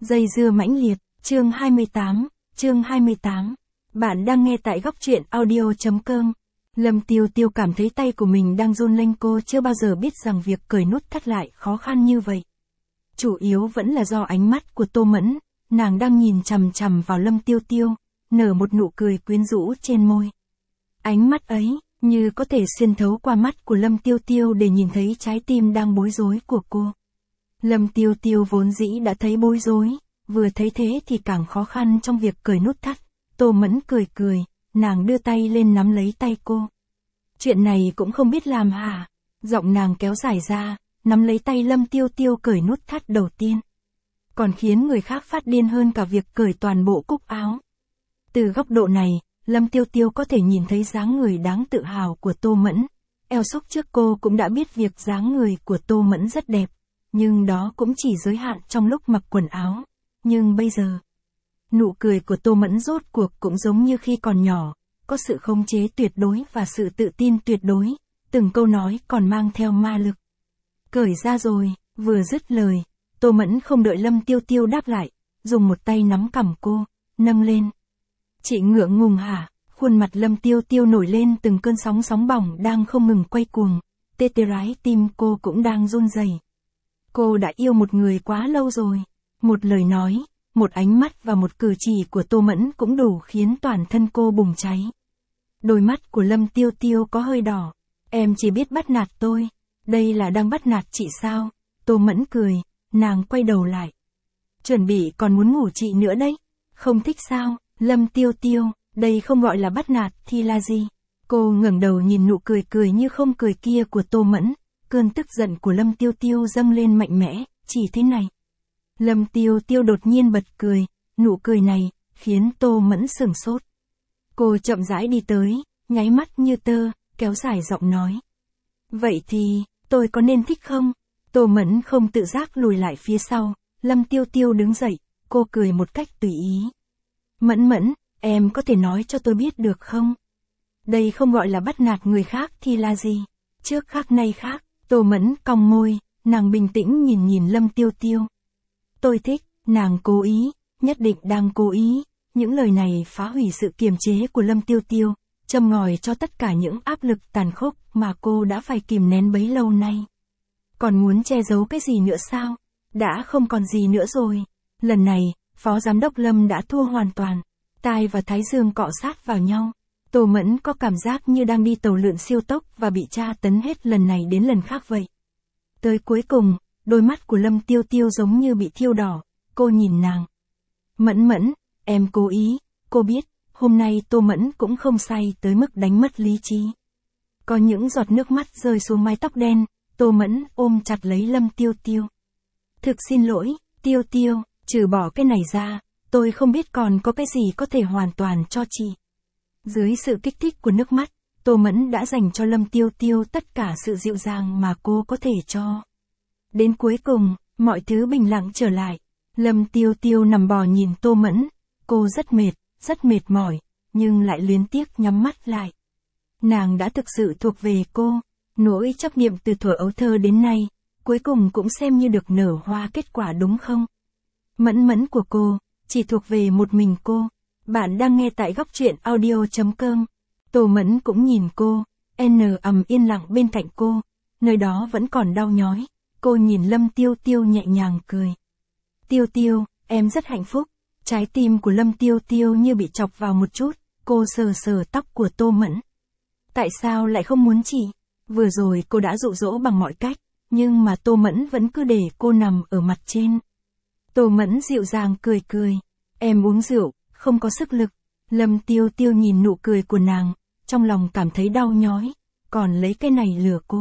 Dây dưa mãnh liệt, chương 28. Bạn đang nghe tại góc truyện audio.com. Lâm Tiêu Tiêu cảm thấy tay của mình đang run lên, cô chưa bao giờ biết rằng việc cởi nút thắt lại khó khăn như vậy. Chủ yếu vẫn là do ánh mắt của Tô Mẫn, nàng đang nhìn chằm chằm vào Lâm Tiêu Tiêu, nở một nụ cười quyến rũ trên môi. Ánh mắt ấy, như có thể xuyên thấu qua mắt của Lâm Tiêu Tiêu để nhìn thấy trái tim đang bối rối của cô. Lâm Tiêu Tiêu vốn dĩ đã thấy bối rối, vừa thấy thế thì càng khó khăn trong việc cởi nút thắt. Tô Mẫn cười cười, nàng đưa tay lên nắm lấy tay cô. Chuyện này cũng không biết làm hả? Giọng nàng kéo dài ra, nắm lấy tay Lâm Tiêu Tiêu cởi nút thắt đầu tiên. Còn khiến người khác phát điên hơn cả việc cởi toàn bộ cúc áo. Từ góc độ này, Lâm Tiêu Tiêu có thể nhìn thấy dáng người đáng tự hào của Tô Mẫn. Eo xúc trước cô cũng đã biết việc dáng người của Tô Mẫn rất đẹp. Nhưng đó cũng chỉ giới hạn trong lúc mặc quần áo. Nhưng bây giờ, nụ cười của Tô Mẫn rốt cuộc cũng giống như khi còn nhỏ, có sự khống chế tuyệt đối và sự tự tin tuyệt đối, từng câu nói còn mang theo ma lực. Cởi ra rồi, vừa dứt lời, Tô Mẫn không đợi Lâm Tiêu Tiêu đáp lại, dùng một tay nắm cằm cô, nâng lên. Chị ngượng ngùng hả? Khuôn mặt Lâm Tiêu Tiêu nổi lên từng cơn sóng bỏng đang không ngừng quay cuồng, tê trái tim cô cũng đang run rẩy. Cô đã yêu một người quá lâu rồi. Một lời nói, một ánh mắt và một cử chỉ của Tô Mẫn cũng đủ khiến toàn thân cô bùng cháy. Đôi mắt của Lâm Tiêu Tiêu có hơi đỏ. Em chỉ biết bắt nạt tôi. Đây là đang bắt nạt chị sao? Tô Mẫn cười, nàng quay đầu lại. Chuẩn bị còn muốn ngủ chị nữa đấy. Không thích sao? Lâm Tiêu Tiêu, đây không gọi là bắt nạt thì là gì? Cô ngẩng đầu nhìn nụ cười như không cười kia của Tô Mẫn. Cơn tức giận của Lâm Tiêu Tiêu dâng lên mạnh mẽ, chỉ thế này. Lâm Tiêu Tiêu đột nhiên bật cười, nụ cười này, khiến Tô Mẫn sửng sốt. Cô chậm rãi đi tới, nháy mắt như tơ, kéo dài giọng nói. Vậy thì, tôi có nên thích không? Tô Mẫn không tự giác lùi lại phía sau, Lâm Tiêu Tiêu đứng dậy, cô cười một cách tùy ý. Mẫn, em có thể nói cho tôi biết được không? Đây không gọi là bắt nạt người khác thì là gì? Trước khác nay khác. Tô Mẫn cong môi, nàng bình tĩnh nhìn Lâm Tiêu Tiêu. Tôi thích, nàng cố ý, nhất định đang cố ý. Những lời này phá hủy sự kiềm chế của Lâm Tiêu Tiêu, châm ngòi cho tất cả những áp lực tàn khốc mà cô đã phải kìm nén bấy lâu nay. Còn muốn che giấu cái gì nữa sao? Đã không còn gì nữa rồi. Lần này, Phó Giám đốc Lâm đã thua hoàn toàn. Tai và thái dương cọ sát vào nhau. Tô Mẫn có cảm giác như đang đi tàu lượn siêu tốc và bị tra tấn hết lần này đến lần khác vậy. Tới cuối cùng, đôi mắt của Lâm Tiêu Tiêu giống như bị thiêu đỏ, cô nhìn nàng. Mẫn, em cố ý, cô biết, hôm nay Tô Mẫn cũng không say tới mức đánh mất lý trí. Có những giọt nước mắt rơi xuống mái tóc đen, Tô Mẫn ôm chặt lấy Lâm Tiêu Tiêu. Thực xin lỗi, Tiêu Tiêu, trừ bỏ cái này ra, tôi không biết còn có cái gì có thể hoàn toàn cho chị. Dưới sự kích thích của nước mắt, Tô Mẫn đã dành cho Lâm Tiêu Tiêu tất cả sự dịu dàng mà cô có thể cho. Đến cuối cùng, mọi thứ bình lặng trở lại. Lâm Tiêu Tiêu nằm bò nhìn Tô Mẫn. Cô rất mệt mỏi, nhưng lại luyến tiếc nhắm mắt lại. Nàng đã thực sự thuộc về cô. Nỗi chấp niệm từ thuở ấu thơ đến nay, cuối cùng cũng xem như được nở hoa kết quả đúng không? Mẫn của cô, chỉ thuộc về một mình cô. Bạn đang nghe tại góc truyện audio.com. Tô Mẫn cũng nhìn cô, yên lặng bên cạnh cô, nơi đó vẫn còn đau nhói. Cô nhìn Lâm Tiêu Tiêu nhẹ nhàng cười. Tiêu Tiêu, em rất hạnh phúc. Trái tim của Lâm Tiêu Tiêu như bị chọc vào một chút, cô sờ tóc của Tô Mẫn. Tại sao lại không muốn chị? Vừa rồi cô đã dụ dỗ bằng mọi cách, nhưng mà Tô Mẫn vẫn cứ để cô nằm ở mặt trên. Tô Mẫn dịu dàng cười. Em uống rượu, không có sức lực. Lâm Tiêu Tiêu nhìn nụ cười của nàng, trong lòng cảm thấy đau nhói, còn lấy cái này lừa cô.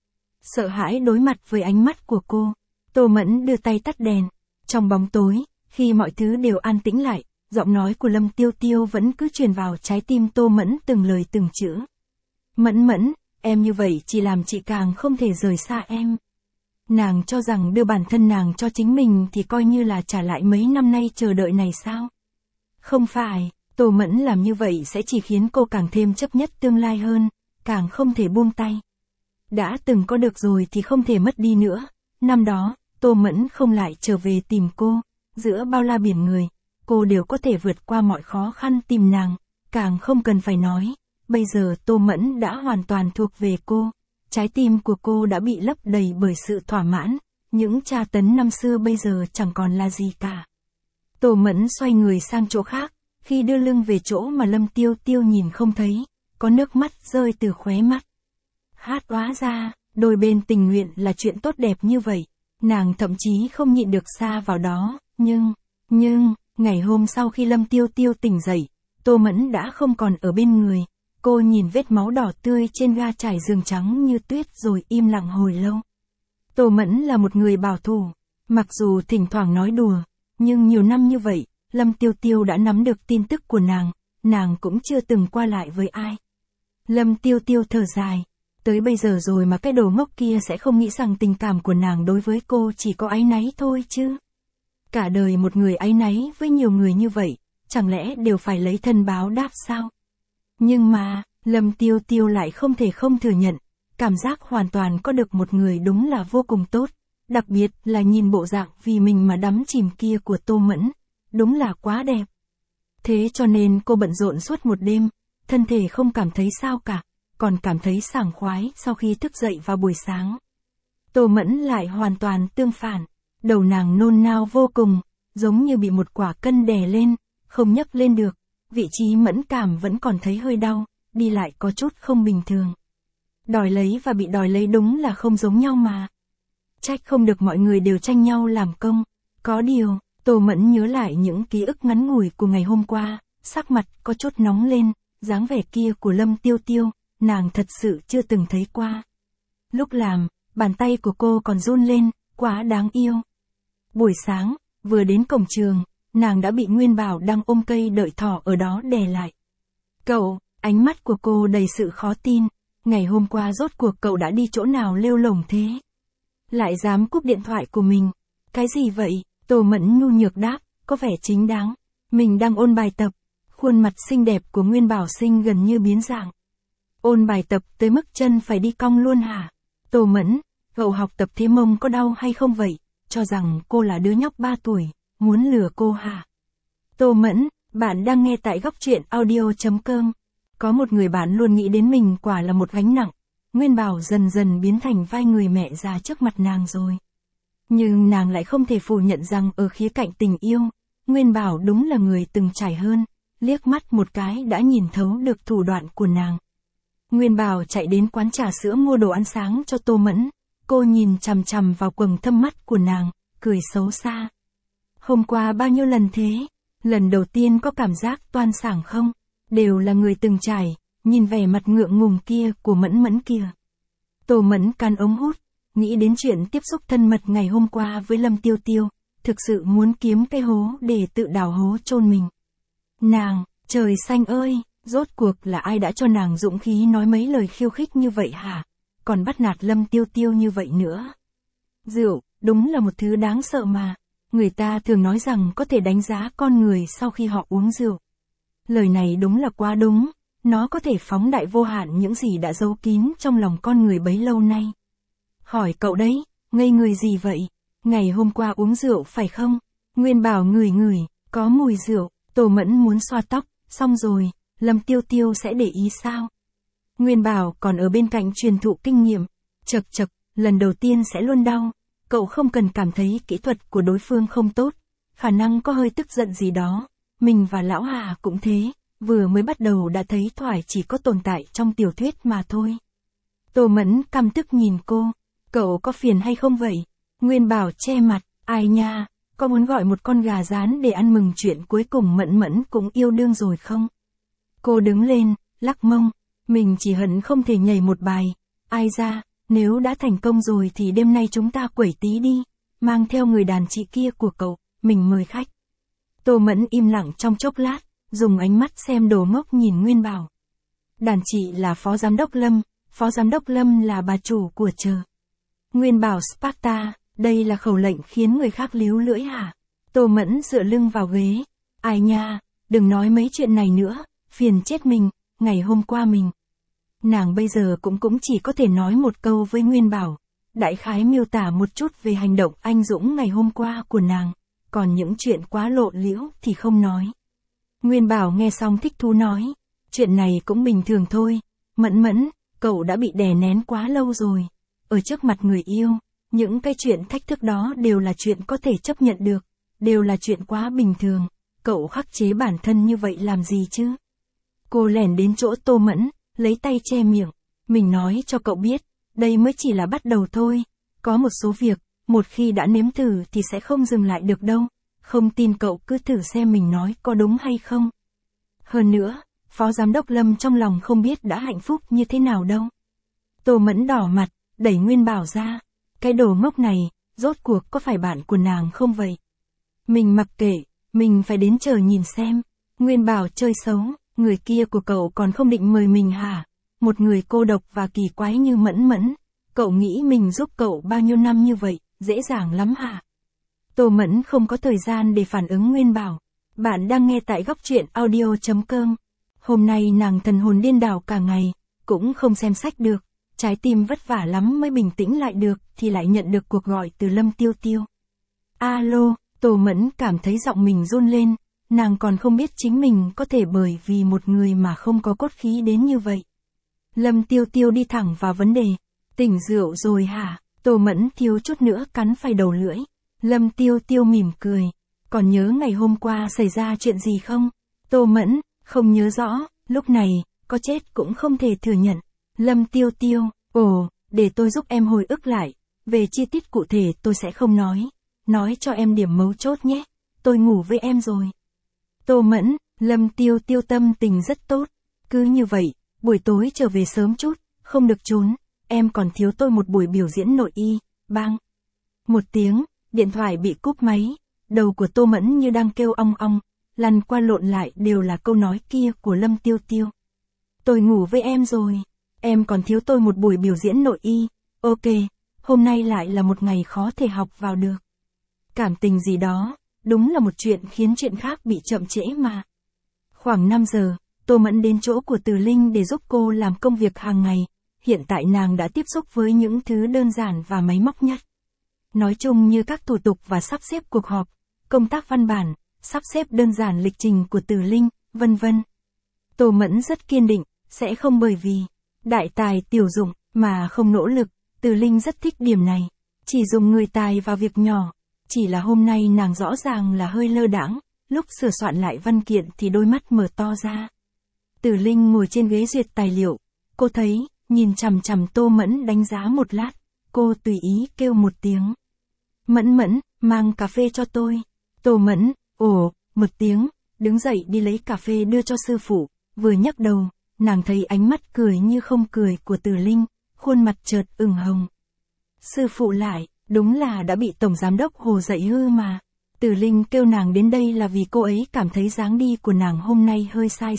Sợ hãi đối mặt với ánh mắt của cô, Tô Mẫn đưa tay tắt đèn. Trong bóng tối, khi mọi thứ đều an tĩnh lại, giọng nói của Lâm Tiêu Tiêu vẫn cứ truyền vào trái tim Tô Mẫn từng lời từng chữ. Mẫn, em như vậy chỉ làm chị càng không thể rời xa em. Nàng cho rằng đưa bản thân nàng cho chính mình thì coi như là trả lại mấy năm nay chờ đợi này sao? Không phải, Tô Mẫn làm như vậy sẽ chỉ khiến cô càng thêm chấp nhất tương lai hơn, càng không thể buông tay. Đã từng có được rồi thì không thể mất đi nữa. Năm đó, Tô Mẫn không lại trở về tìm cô, giữa bao la biển người, cô đều có thể vượt qua mọi khó khăn tìm nàng, càng không cần phải nói, bây giờ Tô Mẫn đã hoàn toàn thuộc về cô, trái tim của cô đã bị lấp đầy bởi sự thỏa mãn, những tra tấn năm xưa bây giờ chẳng còn là gì cả. Tô Mẫn xoay người sang chỗ khác, khi đưa lưng về chỗ mà Lâm Tiêu Tiêu nhìn không thấy, có nước mắt rơi từ khóe mắt. Hát oá ra, đôi bên tình nguyện là chuyện tốt đẹp như vậy, nàng thậm chí không nhịn được xa vào đó, nhưng, ngày hôm sau khi Lâm Tiêu Tiêu tỉnh dậy, Tô Mẫn đã không còn ở bên người, cô nhìn vết máu đỏ tươi trên ga trải giường trắng như tuyết rồi im lặng hồi lâu. Tô Mẫn là một người bảo thủ, mặc dù thỉnh thoảng nói đùa, nhưng nhiều năm như vậy, Lâm Tiêu Tiêu đã nắm được tin tức của nàng cũng chưa từng qua lại với ai. Lâm Tiêu Tiêu thở dài, tới bây giờ rồi mà cái đồ ngốc kia sẽ không nghĩ rằng tình cảm của nàng đối với cô chỉ có áy náy thôi chứ. Cả đời một người áy náy với nhiều người như vậy, chẳng lẽ đều phải lấy thân báo đáp sao? Nhưng mà, Lâm Tiêu Tiêu lại không thể không thừa nhận, cảm giác hoàn toàn có được một người đúng là vô cùng tốt, đặc biệt là nhìn bộ dạng vì mình mà đắm chìm kia của Tô Mẫn, đúng là quá đẹp. Thế cho nên cô bận rộn suốt một đêm, thân thể không cảm thấy sao cả, còn cảm thấy sảng khoái sau khi thức dậy vào buổi sáng. Tô Mẫn lại hoàn toàn tương phản, đầu nàng nôn nao vô cùng, giống như bị một quả cân đè lên, không nhấc lên được, vị trí mẫn cảm vẫn còn thấy hơi đau, đi lại có chút không bình thường. Đòi lấy và bị đòi lấy đúng là không giống nhau mà. Trách không được mọi người đều tranh nhau làm công, có điều, Tô Mẫn nhớ lại những ký ức ngắn ngủi của ngày hôm qua, sắc mặt có chút nóng lên, dáng vẻ kia của Lâm Tiêu Tiêu, nàng thật sự chưa từng thấy qua. Lúc làm, bàn tay của cô còn run lên, quá đáng yêu. Buổi sáng, vừa đến cổng trường, nàng đã bị Nguyên Bảo đang ôm cây đợi thỏ ở đó đè lại. Cậu, ánh mắt của cô đầy sự khó tin, ngày hôm qua rốt cuộc cậu đã đi chỗ nào lêu lổng thế? Lại dám cúp điện thoại của mình, cái gì vậy? Tô Mẫn nhu nhược đáp, có vẻ chính đáng, mình đang ôn bài tập. Khuôn mặt xinh đẹp của Nguyên Bảo Sinh gần như biến dạng. Ôn bài tập tới mức chân phải đi cong luôn hả? Tô Mẫn, cậu học tập thế mông có đau hay không vậy? Cho rằng cô là đứa nhóc 3 tuổi, muốn lừa cô hả? Tô Mẫn, bạn đang nghe tại góc truyện audio.com. Có một người bạn luôn nghĩ đến mình quả là một gánh nặng. Nguyên Bảo dần dần biến thành vai người mẹ già trước mặt nàng rồi. Nhưng nàng lại không thể phủ nhận rằng ở khía cạnh tình yêu, Nguyên Bảo đúng là người từng trải hơn, liếc mắt một cái đã nhìn thấu được thủ đoạn của nàng. Nguyên Bảo chạy đến quán trà sữa mua đồ ăn sáng cho Tô Mẫn, cô nhìn chằm chằm vào quầng thâm mắt của nàng, cười xấu xa. Hôm qua bao nhiêu lần thế? Lần đầu tiên có cảm giác toan sảng không? Đều là người từng trải, nhìn vẻ mặt ngượng ngùng kia của Mẫn Mẫn kia. Tô Mẫn can ống hút, nghĩ đến chuyện tiếp xúc thân mật ngày hôm qua với Lâm Tiêu Tiêu, thực sự muốn kiếm cái hố để tự đào hố chôn mình. Nàng, trời xanh ơi, rốt cuộc là ai đã cho nàng dũng khí nói mấy lời khiêu khích như vậy hả? Còn bắt nạt Lâm Tiêu Tiêu như vậy nữa. Rượu, đúng là một thứ đáng sợ mà. Người ta thường nói rằng có thể đánh giá con người sau khi họ uống rượu. Lời này đúng là quá đúng, nó có thể phóng đại vô hạn những gì đã giấu kín trong lòng con người bấy lâu nay. Hỏi cậu đấy, ngây người gì vậy? Ngày hôm qua uống rượu phải không? Nguyên Bảo ngửi ngửi, có mùi rượu. Tô Mẫn muốn xoa tóc, xong rồi, Lâm Tiêu Tiêu sẽ để ý sao? Nguyên Bảo còn ở bên cạnh truyền thụ kinh nghiệm, chật chật, lần đầu tiên sẽ luôn đau, cậu không cần cảm thấy kỹ thuật của đối phương không tốt, khả năng có hơi tức giận gì đó, mình và Lão Hà cũng thế, vừa mới bắt đầu đã thấy thoải chỉ có tồn tại trong tiểu thuyết mà thôi. Tô Mẫn căm tức nhìn cô, cậu có phiền hay không vậy? Nguyên Bảo che mặt, ai nha? Có muốn gọi một con gà rán để ăn mừng chuyện cuối cùng Mẫn Mẫn cũng yêu đương rồi không? Cô đứng lên, lắc mông, mình chỉ hận không thể nhảy một bài. Ai ra, nếu đã thành công rồi thì đêm nay chúng ta quẩy tí đi, mang theo người đàn chị kia của cậu, mình mời khách. Tô Mẫn im lặng trong chốc lát, dùng ánh mắt xem đồ ngốc nhìn Nguyên Bảo. Đàn chị là phó giám đốc Lâm là bà chủ của chợ. Nguyên Bảo Sparta. Đây là khẩu lệnh khiến người khác líu lưỡi hả? Tô Mẫn dựa lưng vào ghế. Ai nha, đừng nói mấy chuyện này nữa, phiền chết mình, ngày hôm qua mình. Nàng bây giờ cũng chỉ có thể nói một câu với Nguyên Bảo. Đại khái miêu tả một chút về hành động anh dũng ngày hôm qua của nàng. còn những chuyện quá lộ liễu thì không nói. Nguyên Bảo nghe xong thích thú nói, chuyện này cũng bình thường thôi, Mẫn Mẫn, cậu đã bị đè nén quá lâu rồi. Ở trước mặt người yêu, những cái chuyện thách thức đó đều là chuyện có thể chấp nhận được, đều là chuyện quá bình thường, cậu khắc chế bản thân như vậy làm gì chứ? Cô lẻn đến chỗ Tô Mẫn, lấy tay che miệng, mình nói cho cậu biết, đây mới chỉ là bắt đầu thôi, có một số việc, một khi đã nếm thử thì sẽ không dừng lại được đâu, không tin cậu cứ thử xem mình nói có đúng hay không. Hơn nữa, Phó Giám đốc Lâm trong lòng không biết đã hạnh phúc như thế nào đâu. Tô Mẫn đỏ mặt, đẩy Nguyên Bảo ra, cái đồ ngốc này, rốt cuộc có phải bạn của nàng không vậy? Mình mặc kệ, mình phải đến chờ nhìn xem. Nguyên Bảo chơi xấu, người kia của cậu còn không định mời mình hả? Một người cô độc và kỳ quái như Mẫn Mẫn, cậu nghĩ mình giúp cậu bao nhiêu năm như vậy, dễ dàng lắm hả? Tô Mẫn không có thời gian để phản ứng Nguyên Bảo. Bạn đang nghe tại góc truyện audio.com. Hôm nay nàng thần hồn điên đảo cả ngày, cũng không xem sách được, trái tim vất vả lắm mới bình tĩnh lại được, thì lại nhận được cuộc gọi từ Lâm Tiêu Tiêu. Alo, Tô Mẫn cảm thấy giọng mình run lên, nàng còn không biết chính mình có thể bởi vì một người mà không có cốt khí đến như vậy. Lâm Tiêu Tiêu đi thẳng vào vấn đề, tỉnh rượu rồi hả? Tô Mẫn thiếu chút nữa cắn phải đầu lưỡi. Lâm Tiêu Tiêu mỉm cười, còn nhớ ngày hôm qua xảy ra chuyện gì không? Tô Mẫn, không nhớ rõ, lúc này, có chết cũng không thể thừa nhận. Lâm Tiêu Tiêu, ồ, để tôi giúp em hồi ức lại, về chi tiết cụ thể tôi sẽ không nói cho em điểm mấu chốt nhé, tôi ngủ với em rồi. Tô Mẫn, Lâm Tiêu Tiêu tâm tình rất tốt, cứ như vậy, buổi tối trở về sớm chút, không được trốn, em còn thiếu tôi một buổi biểu diễn nội y, bang. Một tiếng, điện thoại bị cúp máy, đầu của Tô Mẫn như đang kêu ong ong, lăn qua lộn lại đều là câu nói kia của Lâm Tiêu Tiêu. Tôi ngủ với em rồi, em còn thiếu tôi một buổi biểu diễn nội y, ok, hôm nay lại là một ngày khó thể học vào được. Cảm tình gì đó, đúng là một chuyện khiến chuyện khác bị chậm trễ mà. Khoảng 5 giờ, Tô Mẫn đến chỗ của Từ Linh để giúp cô làm công việc hàng ngày, hiện tại nàng đã tiếp xúc với những thứ đơn giản và máy móc nhất. Nói chung như các thủ tục và sắp xếp cuộc họp, công tác văn bản, sắp xếp đơn giản lịch trình của Từ Linh, vân vân. Tô Mẫn rất kiên định, sẽ không bởi vì đại tài tiểu dụng mà không nỗ lực, Từ Linh rất thích điểm này, chỉ dùng người tài vào việc nhỏ, chỉ là hôm nay nàng rõ ràng là hơi lơ đãng, lúc sửa soạn lại văn kiện thì đôi mắt mở to ra. Từ Linh ngồi trên ghế duyệt tài liệu, cô thấy, nhìn chằm chằm Tô Mẫn đánh giá một lát, cô tùy ý kêu một tiếng. Mẫn Mẫn, mang cà phê cho tôi. Tô Mẫn, ồ, một tiếng, đứng dậy đi lấy cà phê đưa cho sư phụ, vừa nhấc đầu, nàng thấy ánh mắt cười như không cười của Từ Linh, khuôn mặt chợt ửng hồng. Sư phụ lại, đúng là đã bị Tổng Giám đốc Hồ dạy hư mà. Từ Linh kêu nàng đến đây là vì cô ấy cảm thấy dáng đi của nàng hôm nay hơi sai.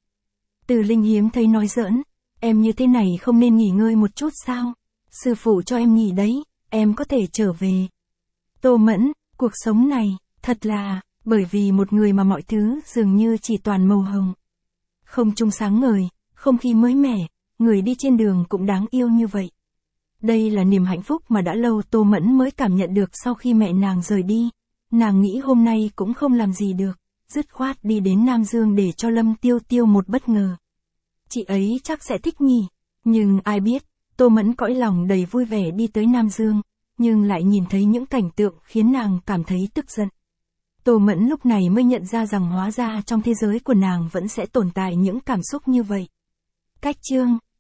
Từ Linh hiếm thấy nói giỡn, em như thế này không nên nghỉ ngơi một chút sao? Sư phụ cho em nghỉ đấy, em có thể trở về. Tô Mẫn, cuộc sống này, thật là, bởi vì một người mà mọi thứ dường như chỉ toàn màu hồng. Không trung sáng ngời, không khí mới mẻ, người đi trên đường cũng đáng yêu như vậy. Đây là niềm hạnh phúc mà đã lâu Tô Mẫn mới cảm nhận được sau khi mẹ nàng rời đi. Nàng nghĩ hôm nay cũng không làm gì được, dứt khoát đi đến Nam Dương để cho Lâm Tiêu Tiêu một bất ngờ. Chị ấy chắc sẽ thích nhỉ, nhưng ai biết, Tô Mẫn cõi lòng đầy vui vẻ đi tới Nam Dương, nhưng lại nhìn thấy những cảnh tượng khiến nàng cảm thấy tức giận. Tô Mẫn lúc này mới nhận ra rằng hóa ra trong thế giới của nàng vẫn sẽ tồn tại những cảm xúc như vậy. Cách chương